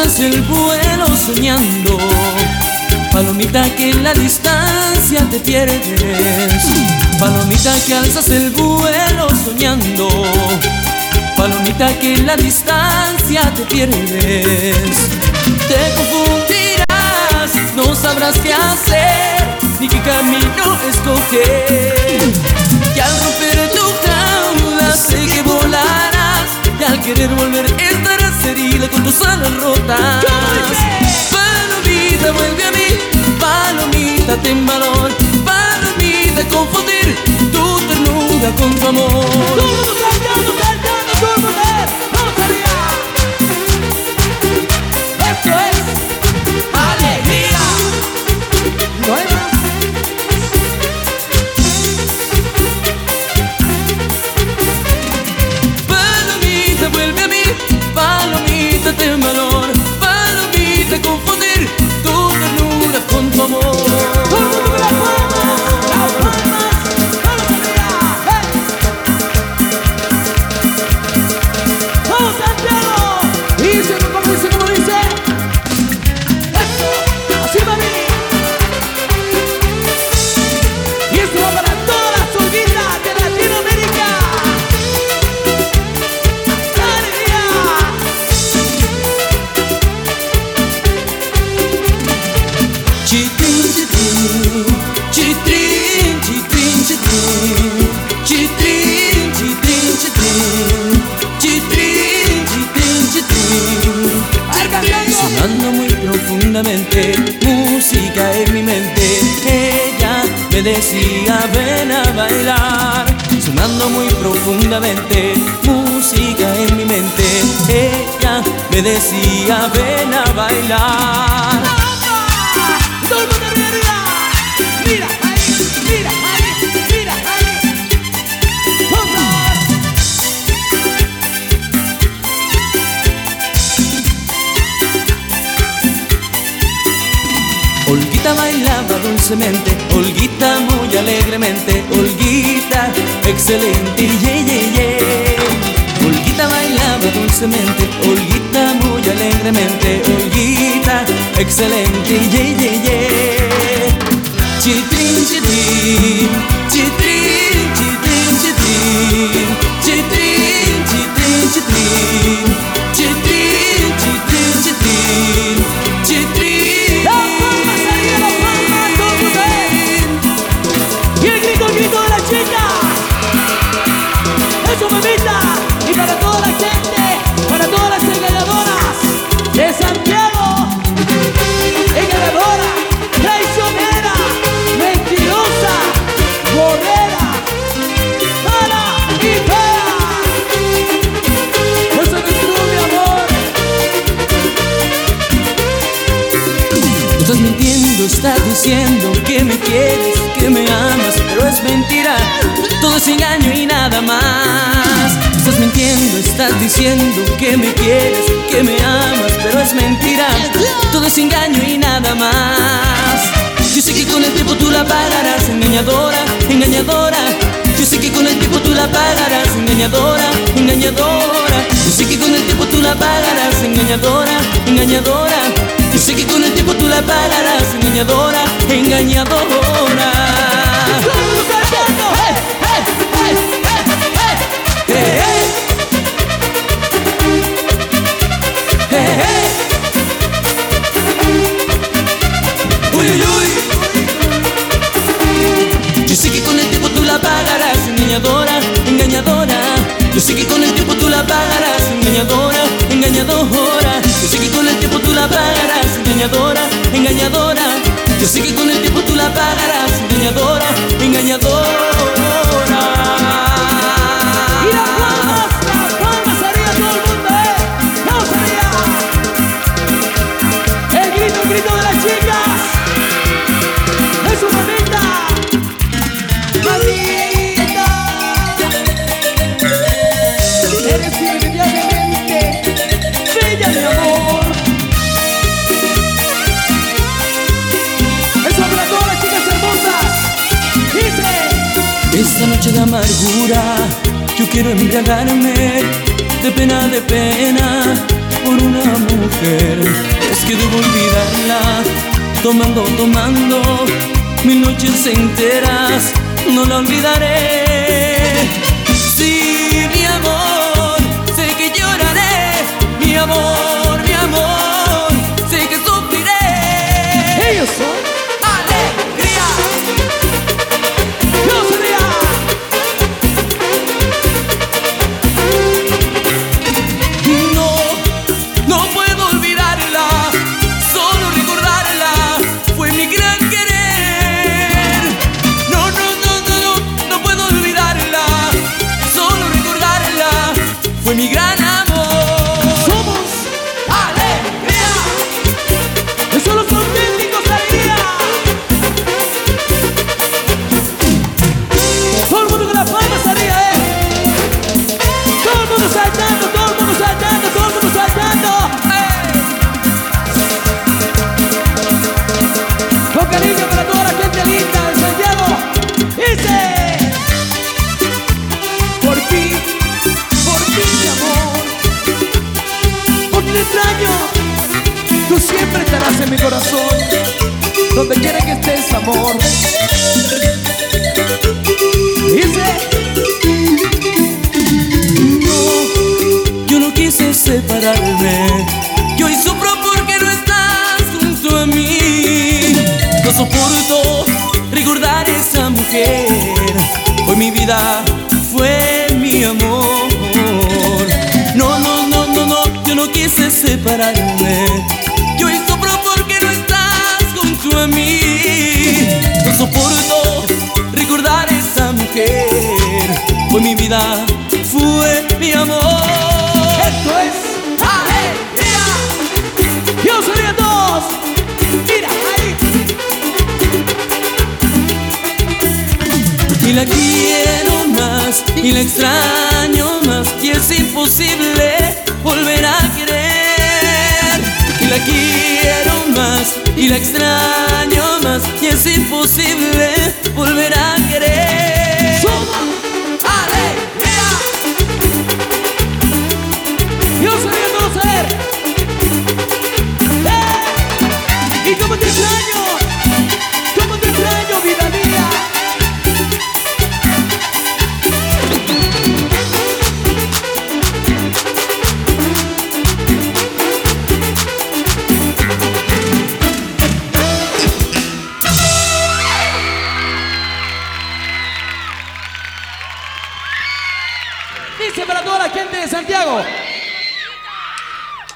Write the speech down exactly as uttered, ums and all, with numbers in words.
alzas el vuelo soñando, palomita que en la distancia te pierdes. Palomita que alzas el vuelo soñando, palomita que en la distancia te pierdes. Te confundirás, no sabrás qué hacer, ni qué camino escoger. Y al romper tu jaula sé que volarás, y al querer volver estarás herida con tus alas rotas. Palomita, vuelve a mí, palomita, ten valor. Palomita, confundir tu ternura con tu amor. Todo el mundo cantando, cantando, todo el mundo, vamos arriba. Esto es alegría. No hay más. Palomita, vuelve a mí, palomita, ten valor. Palomita, confundir tu ternura con tu amor. Todo el mundo con las palmas, las palmas, vamos arriba. Hey. Vamos Santiago. Dice, como dice, como dice. Esto, así va a venir. Y esto va para todas las solguitas de Latinoamérica. ¡Alegría! Chitrin, chitrin, chitrin, chitrin, chitrin, chitrin, chitrin, chitrin, chitrin, chitrin, chitrin. Sonando muy profundamente, música en mi mente. Ella me decía ven a bailar. Sonando muy profundamente, música en mi mente. Ella me decía ven a bailar. Todo el mundo arriba. Mira ahí, mira ahí, mira ahí. Vamos. Olguita bailaba dulcemente, Olguita muy alegremente, Olguita excelente, yeah, yeah, yeah. Olguita bailaba dulcemente, Olguita muy alegremente, Olguita excelente, yeah, yeah, yeah. Chitrin, chitrin, chitrin, chitrin, chitrin, chitrin, chitrin, chitrin, chitrin, chitrin, chitrin, chitrin. Las palmas arriba, las palmas, todo el mundo, eh. Y el grito, el grito de la chica. Eso, mamita. Y para toda la gente, para todas las engañadoras de Santiago. Engañadora, traicionera, mentirosa, borrera, mala y fea. Eso eres tú, mi amor. Tú estás mintiendo, estás diciendo que me quieres, que me amas, pero es mentira, todo es engaño y nada más. Tú estás mintiendo, estás diciendo que me quieres, que me amas, pero es mentira, todo es engaño y nada más. Yo sé que con el tiempo tú la pagarás, engañadora, engañadora. Yo sé que con el tiempo tú la pagarás, engañadora, engañadora. Yo sé que con el tiempo tú la pagarás, engañadora, engañadora. Yo sé que con el tiempo tú la pagarás, engañadora, engañadora. Todo el mundo cantando, hey, hey, hey, hey, hey. Eh, eh. Eh, eh. Uy, uy, uy. Yo sé que con el tiempo tú la pagarás, engañadora, engañadora. Yo sé que con el tiempo tú la pagarás, engañadora, engañadora. Yo sé que con el tiempo tú la pagarás, engañadora, engañadora. Yo sé que con el tiempo tú la pagarás, engañadora, engañadora. Y las palmas, las palmas arriba, todo el mundo, eh. Vamos arriba. El grito, el grito de las chicas. Es su mamita. Mamita. Eres irremediablemente bella, mi amor. Eso para todas las chicas hermosas. Dice. Esta noche de amargura yo quiero embriagarme, de pena, de pena, por una mujer. Es que debo olvidarla, tomando, tomando mil noches enteras, no la olvidaré. Sí, mi amor, sé que lloraré, mi amor, mi amor, sé que sufriré. Ellos son alegría. Yo sería. No, no puedo olvidarla, solo recordarla fue mi gran querer. No, no, no, no, no, no puedo olvidarla, solo recordarla fue mi gran amor. Somos alegría. Esos son los auténticos alegría. Todo el mundo con la palma salía, eh. Todo el mundo saltando, todo el mundo saltando, todo el mundo saltando. Con cariño para toda la gente linda de Santiago. Dice: por ti, por ti, mi amor, por ti te extraño. Tú siempre estarás en mi corazón, donde quiera que estés, amor. Dice: No, yo no quise separarme, y hoy sufro porque no estás junto a mí. No soporto recordar esa mujer, fue mi vida, fue mi amor. No, no, no, no, no, yo no quise separarme, y hoy sufro porque no estás junto a mí. No soporto recordar esa mujer, fue mi vida, fue mi amor. esto es alegría. Yo sería dos. Mira, ahí. Y la quiero más, y la extraño más, y es imposible volver a querer. Y la quiero más, y la extraño más, y es imposible volver a querer. Somos alegría. Yo sería dos, a ver. ¡Eh! ¿Y cómo te extraño? ¿Cómo te extraño, vida mía? Dice para toda la gente de Santiago.